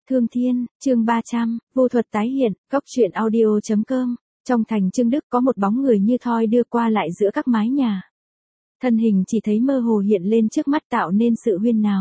Thương Thiên, chương 300, vô thuật tái hiện, góc truyện audio.com. Trong thành Trương Đức có một bóng người như thoi đưa qua lại giữa các mái nhà. Thân hình chỉ thấy mơ hồ hiện lên trước mắt tạo nên sự huyên náo.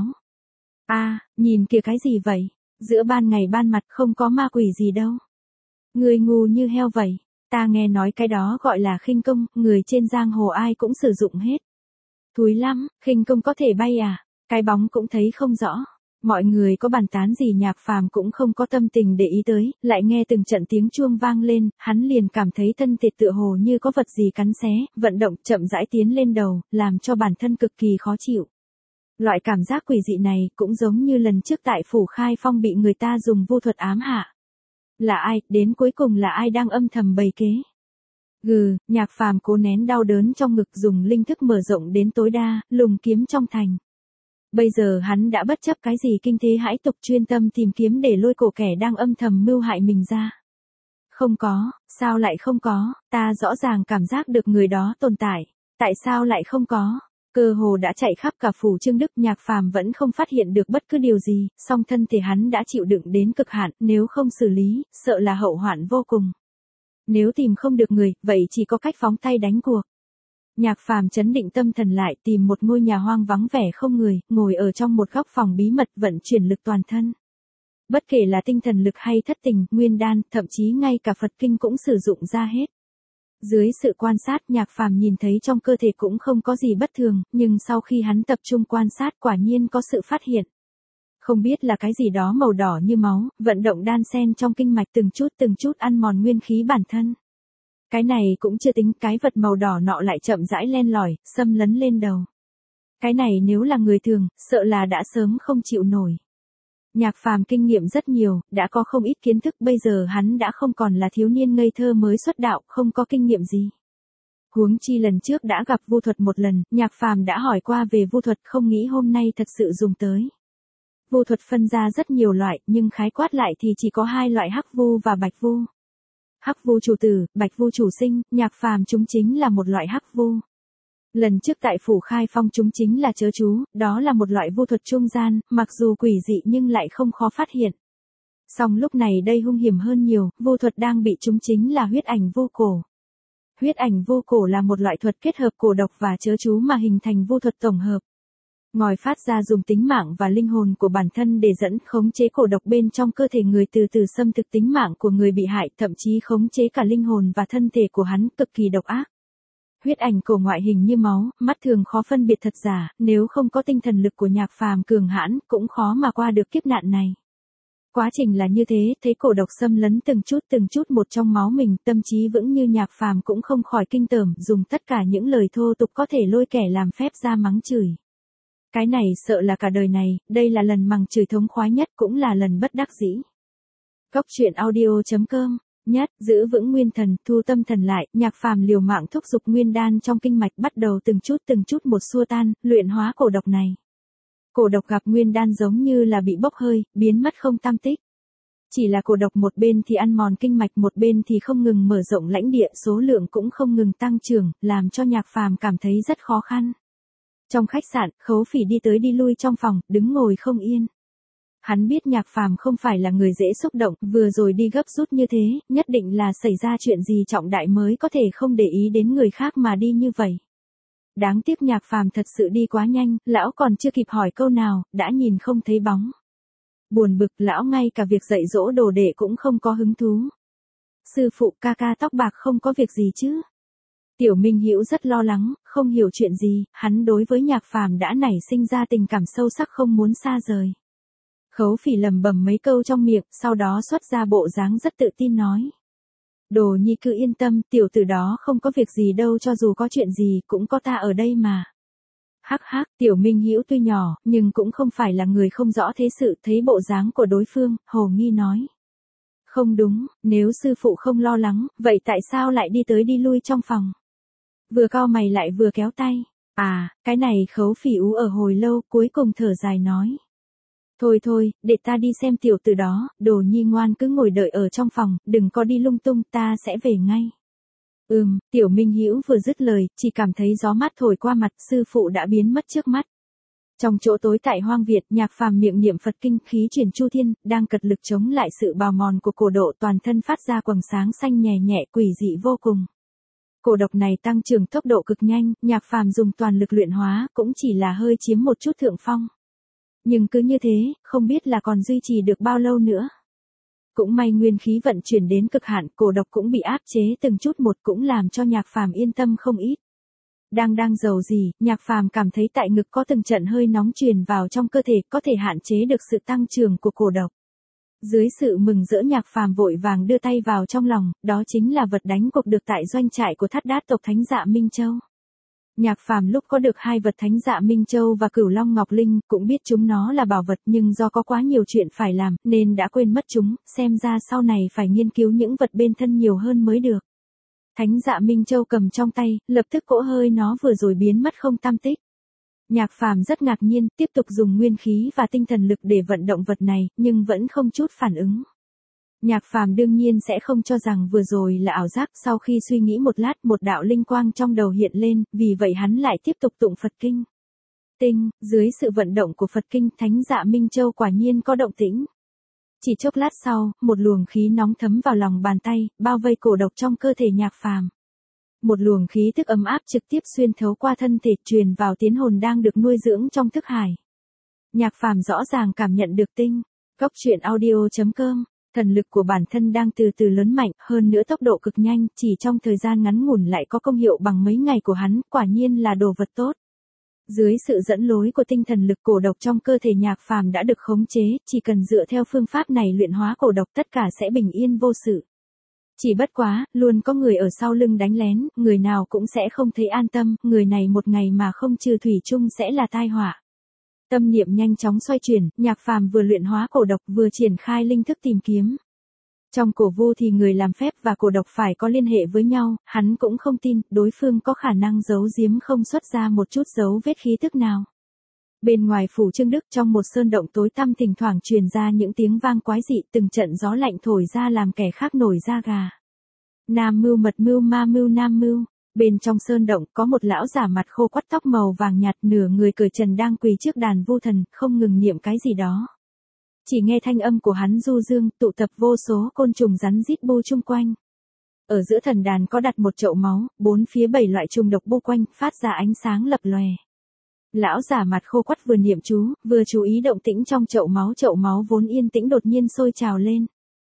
Nhìn kìa cái gì vậy? Giữa ban ngày ban mặt không có ma quỷ gì đâu. Người ngu như heo vậy. Ta nghe nói cái đó gọi là khinh công, người trên giang hồ ai cũng sử dụng hết. Thúi lắm, khinh công có thể bay à? Cái bóng cũng thấy không rõ. Mọi người có bàn tán gì Nhạc Phàm cũng không có tâm tình để ý tới, lại nghe từng trận tiếng chuông vang lên, hắn liền cảm thấy thân thể tựa hồ như có vật gì cắn xé, vận động chậm rãi tiến lên đầu, làm cho bản thân cực kỳ khó chịu. Loại cảm giác quỷ dị này cũng giống như lần trước tại Phủ Khai Phong bị người ta dùng vu thuật ám hạ. Là ai, đến cuối cùng là ai đang âm thầm bày kế? Nhạc Phàm cố nén đau đớn trong ngực dùng linh thức mở rộng đến tối đa, lùng kiếm trong thành. Bây giờ hắn đã bất chấp cái gì kinh thế hãi tục chuyên tâm tìm kiếm để lôi cổ kẻ đang âm thầm mưu hại mình ra. Không có, sao lại không có, ta rõ ràng cảm giác được người đó tồn tại, tại sao lại không có? Cơ hồ đã chạy khắp cả phủ Trương Đức, Nhạc Phàm vẫn không phát hiện được bất cứ điều gì, song thân thể hắn đã chịu đựng đến cực hạn, nếu không xử lý, sợ là hậu hoạn vô cùng. Nếu tìm không được người, vậy chỉ có cách phóng tay đánh cuộc. Nhạc Phàm trấn định tâm thần lại, tìm một ngôi nhà hoang vắng vẻ không người, ngồi ở trong một góc phòng bí mật vận chuyển lực toàn thân. Bất kể là tinh thần lực hay thất tình, nguyên đan, thậm chí ngay cả Phật kinh cũng sử dụng ra hết. Dưới sự quan sát, Nhạc Phàm nhìn thấy trong cơ thể cũng không có gì bất thường, nhưng sau khi hắn tập trung quan sát quả nhiên có sự phát hiện. Không biết là cái gì đó màu đỏ như máu, vận động đan xen trong kinh mạch từng chút ăn mòn nguyên khí bản thân. Cái này cũng chưa tính, cái vật màu đỏ nọ lại chậm rãi len lỏi, xâm lấn lên đầu. Cái này nếu là người thường, sợ là đã sớm không chịu nổi. Nhạc Phàm kinh nghiệm rất nhiều, đã có không ít kiến thức, bây giờ hắn đã không còn là thiếu niên ngây thơ mới xuất đạo, không có kinh nghiệm gì. Huống chi lần trước đã gặp vu thuật một lần, Nhạc Phàm đã hỏi qua về vu thuật, không nghĩ hôm nay thật sự dùng tới. Vu thuật phân ra rất nhiều loại, nhưng khái quát lại thì chỉ có hai loại, hắc vu và bạch vu. Hắc vu chủ tử, bạch vu chủ sinh, Nhạc Phàm chúng chính là một loại hắc vu. Lần trước tại Phủ Khai Phong chúng chính là chớ chú, đó là một loại vu thuật trung gian, mặc dù quỷ dị nhưng lại không khó phát hiện. Song lúc này đây hung hiểm hơn nhiều, vu thuật đang bị chúng chính là huyết ảnh vô cổ. Huyết ảnh vô cổ là một loại thuật kết hợp cổ độc và chớ chú mà hình thành vu thuật tổng hợp. Ngòi phát ra dùng tính mạng và linh hồn của bản thân để dẫn khống chế cổ độc bên trong cơ thể người, từ từ xâm thực tính mạng của người bị hại, thậm chí khống chế cả linh hồn và thân thể của hắn, cực kỳ độc ác. Huyết ảnh cổ ngoại hình như máu, mắt thường khó phân biệt thật giả, nếu không có tinh thần lực của Nhạc Phàm cường hãn, cũng khó mà qua được kiếp nạn này. Quá trình là như thế, thấy cổ độc xâm lấn từng chút một trong máu mình, tâm trí vững như Nhạc Phàm cũng không khỏi kinh tởm, dùng tất cả những lời thô tục có thể lôi kẻ làm phép ra mắng chửi. Cái này sợ là cả đời này, đây là lần mắng chửi thống khoái nhất, cũng là lần bất đắc dĩ. Góc truyện audio.com. Nhất, giữ vững nguyên thần, thu tâm thần lại, Nhạc Phàm liều mạng thúc giục nguyên đan trong kinh mạch, bắt đầu từng chút một xua tan, luyện hóa cổ độc này. Cổ độc gặp nguyên đan giống như là bị bốc hơi, biến mất không tăm tích. Chỉ là cổ độc một bên thì ăn mòn kinh mạch, một bên thì không ngừng mở rộng lãnh địa, số lượng cũng không ngừng tăng trưởng, làm cho Nhạc Phàm cảm thấy rất khó khăn. Trong khách sạn, Khấu Phỉ đi tới đi lui trong phòng, đứng ngồi không yên. Hắn biết Nhạc Phàm không phải là người dễ xúc động, vừa rồi đi gấp rút như thế, nhất định là xảy ra chuyện gì trọng đại mới có thể không để ý đến người khác mà đi như vậy. Đáng tiếc Nhạc Phàm thật sự đi quá nhanh, lão còn chưa kịp hỏi câu nào, đã nhìn không thấy bóng. Buồn bực, lão ngay cả việc dạy dỗ đồ đệ cũng không có hứng thú. Sư phụ, ca ca tóc bạc không có việc gì chứ? Tiểu Minh Hữu rất lo lắng, không hiểu chuyện gì, hắn đối với Nhạc Phàm đã nảy sinh ra tình cảm sâu sắc, không muốn xa rời. Khấu Phỉ lẩm bẩm mấy câu trong miệng, sau đó xuất ra bộ dáng rất tự tin nói. Đồ nhi cứ yên tâm, tiểu tử đó không có việc gì đâu, cho dù có chuyện gì cũng có ta ở đây mà. Hắc hắc, Tiểu Minh Hữu tuy nhỏ, nhưng cũng không phải là người không rõ thế sự, thấy bộ dáng của đối phương, hồ nghi nói. Không đúng, nếu sư phụ không lo lắng, vậy tại sao lại đi tới đi lui trong phòng? Vừa cau mày lại vừa kéo tay. Cái này Khấu Phỉ ú ở hồi lâu, cuối cùng thở dài nói. Thôi, để ta đi xem tiểu tử đó, đồ nhi ngoan cứ ngồi đợi ở trong phòng, đừng có đi lung tung, ta sẽ về ngay. Tiểu Minh Hữu vừa dứt lời, chỉ cảm thấy gió mát thổi qua mặt, sư phụ đã biến mất trước mắt. Trong chỗ tối tại Hoang Việt, Nhạc Phàm miệng niệm Phật kinh, khí chuyển chu thiên, đang cật lực chống lại sự bào mòn của cổ độ, toàn thân phát ra quầng sáng xanh nhè nhẹ quỷ dị vô cùng. Cổ độc này tăng trưởng tốc độ cực nhanh, Nhạc Phàm dùng toàn lực luyện hóa, cũng chỉ là hơi chiếm một chút thượng phong. Nhưng cứ như thế, không biết là còn duy trì được bao lâu nữa. Cũng may nguyên khí vận chuyển đến cực hạn, cổ độc cũng bị áp chế từng chút một, cũng làm cho Nhạc Phàm yên tâm không ít. Đang giàu gì, Nhạc Phàm cảm thấy tại ngực có từng trận hơi nóng truyền vào trong cơ thể, có thể hạn chế được sự tăng trưởng của cổ độc. Dưới sự mừng rỡ, Nhạc Phàm vội vàng đưa tay vào trong lòng, đó chính là vật đánh cuộc được tại doanh trại của Thát Đát tộc Thánh Dạ Minh Châu. Nhạc Phàm lúc có được hai vật Thánh Dạ Minh Châu và Cửu Long Ngọc Linh, cũng biết chúng nó là bảo vật, nhưng do có quá nhiều chuyện phải làm, nên đã quên mất chúng, xem ra sau này phải nghiên cứu những vật bên thân nhiều hơn mới được. Thánh Dạ Minh Châu cầm trong tay, lập tức cỗ hơi nó vừa rồi biến mất không tăm tích. Nhạc Phàm rất ngạc nhiên, tiếp tục dùng nguyên khí và tinh thần lực để vận động vật này, nhưng vẫn không chút phản ứng. Nhạc Phàm đương nhiên sẽ không cho rằng vừa rồi là ảo giác, sau khi suy nghĩ một lát, một đạo linh quang trong đầu hiện lên, vì vậy hắn lại tiếp tục tụng Phật kinh. Dưới sự vận động của Phật kinh, Thánh Dạ Minh Châu quả nhiên có động tĩnh. Chỉ chốc lát sau, một luồng khí nóng thấm vào lòng bàn tay, bao vây cổ độc trong cơ thể Nhạc Phàm. Một luồng khí tức ấm áp trực tiếp xuyên thấu qua thân thể, truyền vào tiến hồn đang được nuôi dưỡng trong thức hải. Nhạc Phàm rõ ràng cảm nhận được Cốc truyện audio.com, thần lực của bản thân đang từ từ lớn mạnh, hơn nữa tốc độ cực nhanh, chỉ trong thời gian ngắn ngủn lại có công hiệu bằng mấy ngày của hắn, quả nhiên là đồ vật tốt. Dưới sự dẫn lối của tinh thần lực, cổ độc trong cơ thể Nhạc Phàm đã được khống chế, chỉ cần dựa theo phương pháp này luyện hóa cổ độc, tất cả sẽ bình yên vô sự. Chỉ bất quá, luôn có người ở sau lưng đánh lén, người nào cũng sẽ không thấy an tâm, người này một ngày mà không trừ thủy chung sẽ là tai họa. Tâm niệm nhanh chóng xoay chuyển, Nhạc Phàm vừa luyện hóa cổ độc vừa triển khai linh thức tìm kiếm. Trong cổ vu thì người làm phép và cổ độc phải có liên hệ với nhau, hắn cũng không tin đối phương có khả năng giấu giếm không xuất ra một chút dấu vết khí tức nào. Bên ngoài phủ Trương Đức, trong một sơn động tối tăm, thỉnh thoảng truyền ra những tiếng vang quái dị, từng trận gió lạnh thổi ra làm kẻ khác nổi da gà. Nam mưu mật mưu ma mưu nam mưu. Bên trong sơn động có một lão giả mặt khô quắt, tóc màu vàng nhạt, nửa người cởi trần đang quỳ trước đàn vu thần, không ngừng niệm cái gì đó. Chỉ nghe thanh âm của hắn du dương, tụ tập vô số côn trùng rắn rít bu chung quanh. Ở giữa thần đàn có đặt một chậu máu, bốn phía 7 loại trùng độc bu quanh, phát ra ánh sáng lập lòe. Lão giả mặt khô quắt vừa niệm chú, vừa chú ý động tĩnh trong chậu máu vốn yên tĩnh đột nhiên sôi trào lên.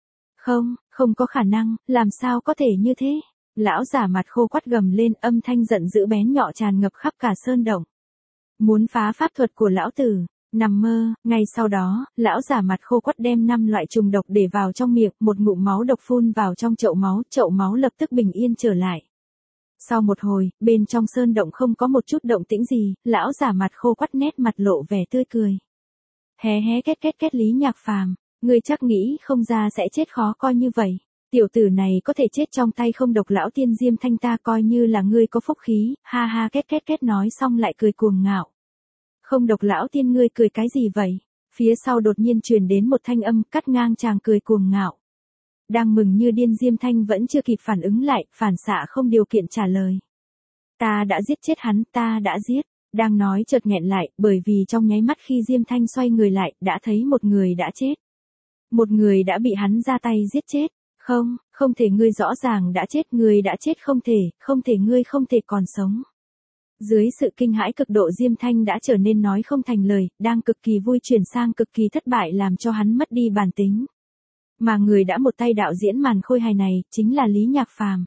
Không có khả năng, làm sao có thể như thế? Lão giả mặt khô quắt gầm lên, âm thanh giận dữ bén nhọn tràn ngập khắp cả sơn động. Muốn phá pháp thuật của lão tử, nằm mơ. Ngay sau đó, lão giả mặt khô quắt đem 5 loại trùng độc để vào trong miệng, một ngụm máu độc phun vào trong chậu máu lập tức bình yên trở lại. Sau một hồi, bên trong sơn động không có một chút động tĩnh gì, lão giả mặt khô quắt nét mặt lộ vẻ tươi cười. Hé két Lý Nhạc Phàm, ngươi chắc nghĩ không ra sẽ chết khó coi như vậy. Tiểu tử này có thể chết trong tay không độc lão tiên Diêm Thanh ta coi như là ngươi có phúc khí, ha ha két nói xong lại cười cuồng ngạo. Không độc lão tiên ngươi cười cái gì vậy? Phía sau đột nhiên truyền đến một thanh âm cắt ngang chàng cười cuồng ngạo. Đang mừng như điên Diêm Thanh vẫn chưa kịp phản ứng lại, phản xạ không điều kiện trả lời. Ta đã giết chết hắn, ta đã giết. Đang nói chợt nghẹn lại, bởi vì trong nháy mắt khi Diêm Thanh xoay người lại, đã thấy một người đã chết. Một người đã bị hắn ra tay giết chết. Không thể, ngươi rõ ràng đã chết, ngươi đã chết, không thể ngươi không thể còn sống. Dưới sự kinh hãi cực độ, Diêm Thanh đã trở nên nói không thành lời, đang cực kỳ vui chuyển sang cực kỳ thất bại, làm cho hắn mất đi bản tính. Mà người đã một tay đạo diễn màn khôi hài này, chính là Lý Nhạc Phàm.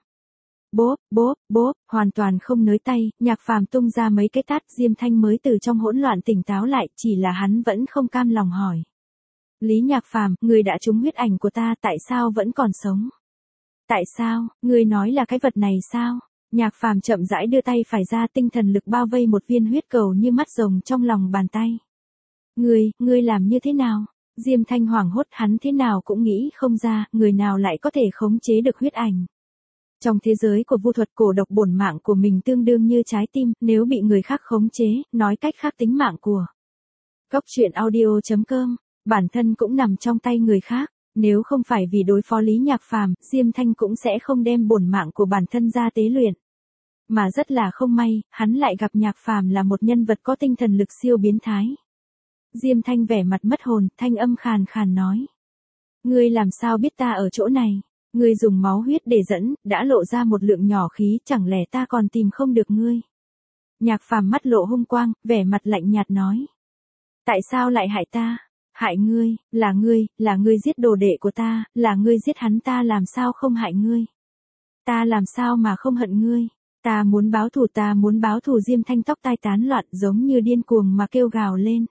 Bốp, hoàn toàn không nới tay, Nhạc Phàm tung ra mấy cái tát, Diêm Thanh mới từ trong hỗn loạn tỉnh táo lại, chỉ là hắn vẫn không cam lòng hỏi. Lý Nhạc Phàm, người đã trúng huyết ảnh của ta, tại sao vẫn còn sống? Tại sao, ngươi nói là cái vật này sao? Nhạc Phàm chậm rãi đưa tay phải ra, tinh thần lực bao vây một viên huyết cầu như mắt rồng trong lòng bàn tay. Ngươi làm như thế nào? Diêm Thanh hoảng hốt, hắn thế nào cũng nghĩ không ra, người nào lại có thể khống chế được huyết ảnh. Trong thế giới của vu thuật, cổ độc bổn mạng của mình tương đương như trái tim, nếu bị người khác khống chế, nói cách khác tính mạng của Cốc truyện audio.com, bản thân cũng nằm trong tay người khác. Nếu không phải vì đối phó Lý Nhạc Phàm, Diêm Thanh cũng sẽ không đem bổn mạng của bản thân ra tế luyện. Mà rất là không may, hắn lại gặp Nhạc Phàm là một nhân vật có tinh thần lực siêu biến thái. Diêm Thanh vẻ mặt mất hồn, thanh âm khàn khàn nói. Ngươi làm sao biết ta ở chỗ này? Ngươi dùng máu huyết để dẫn, đã lộ ra một lượng nhỏ khí, chẳng lẽ ta còn tìm không được ngươi? Nhạc Phàm mắt lộ hung quang, vẻ mặt lạnh nhạt nói. Tại sao lại hại ta? Hại ngươi, là ngươi giết đồ đệ của ta, là ngươi giết hắn, ta làm sao không hại ngươi? Ta làm sao mà không hận ngươi? Ta muốn báo thù, Diêm Thanh tóc tai tán loạn giống như điên cuồng mà kêu gào lên.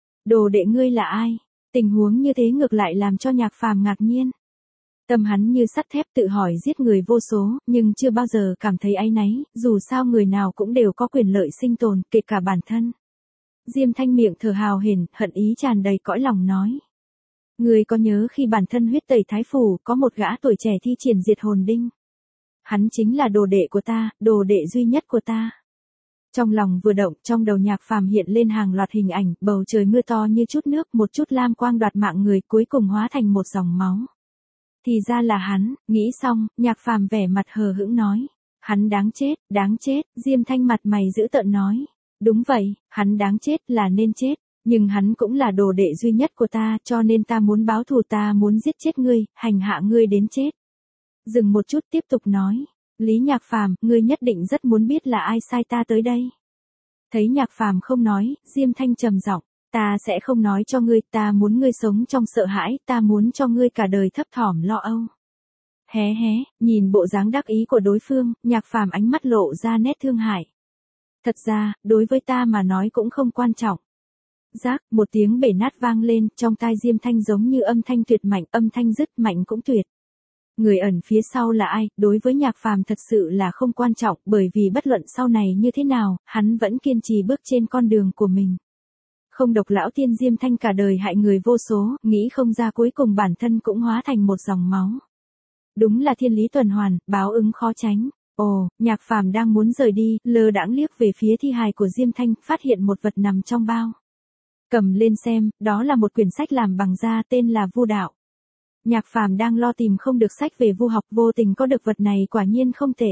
Đồ đệ ngươi là ai? Tình huống như thế ngược lại làm cho Nhạc Phàm ngạc nhiên. Tâm hắn như sắt thép tự hỏi giết người vô số, nhưng chưa bao giờ cảm thấy áy náy, dù sao người nào cũng đều có quyền lợi sinh tồn, kể cả bản thân. Diêm Thanh miệng thở hào hển, hận ý tràn đầy cõi lòng nói. Ngươi có nhớ khi bản thân huyết tẩy thái phủ, có một gã tuổi trẻ thi triển diệt hồn đinh? Hắn chính là đồ đệ của ta, đồ đệ duy nhất của ta. Trong lòng vừa động, trong đầu Nhạc Phàm hiện lên hàng loạt hình ảnh, bầu trời mưa to như chút nước, một chút lam quang đoạt mạng người, cuối cùng hóa thành một dòng máu. Thì ra là hắn, nghĩ xong, Nhạc Phàm vẻ mặt hờ hững nói. Hắn đáng chết, Diêm Thanh mặt mày dữ tợn nói. Đúng vậy, hắn đáng chết là nên chết, nhưng hắn cũng là đồ đệ duy nhất của ta, cho nên ta muốn báo thù, ta muốn giết chết ngươi, hành hạ ngươi đến chết. Dừng một chút tiếp tục nói. Lý Nhạc Phàm, ngươi nhất định rất muốn biết là ai sai ta tới đây. Thấy Nhạc Phàm không nói, Diêm Thanh trầm giọng. Ta sẽ không nói cho ngươi, ta muốn ngươi sống trong sợ hãi, ta muốn cho ngươi cả đời thấp thỏm lo âu. Hé, nhìn bộ dáng đắc ý của đối phương, Nhạc Phàm ánh mắt lộ ra nét thương hại. Thật ra, đối với ta mà nói cũng không quan trọng. Rác, một tiếng bể nát vang lên, trong tai Diêm Thanh giống như âm thanh tuyệt mạnh, âm thanh dứt mạnh cũng tuyệt. Người ẩn phía sau là ai, đối với Nhạc Phàm thật sự là không quan trọng, bởi vì bất luận sau này như thế nào, hắn vẫn kiên trì bước trên con đường của mình. Không độc lão tiên Diêm Thanh cả đời hại người vô số, nghĩ không ra cuối cùng bản thân cũng hóa thành một dòng máu. Đúng là thiên lý tuần hoàn, báo ứng khó tránh. Ồ, Nhạc Phàm đang muốn rời đi, lơ đãng liếc về phía thi hài của Diêm Thanh, phát hiện một vật nằm trong bao. Cầm lên xem, đó là một quyển sách làm bằng da, tên là Vu Đạo. Nhạc Phàm đang lo tìm không được sách về vu học, vô tình có được vật này, quả nhiên không tệ.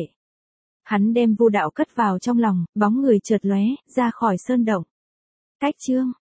Hắn đem Vu Đạo cất vào trong lòng, bóng người chợt lóe ra khỏi sơn động. Cách chương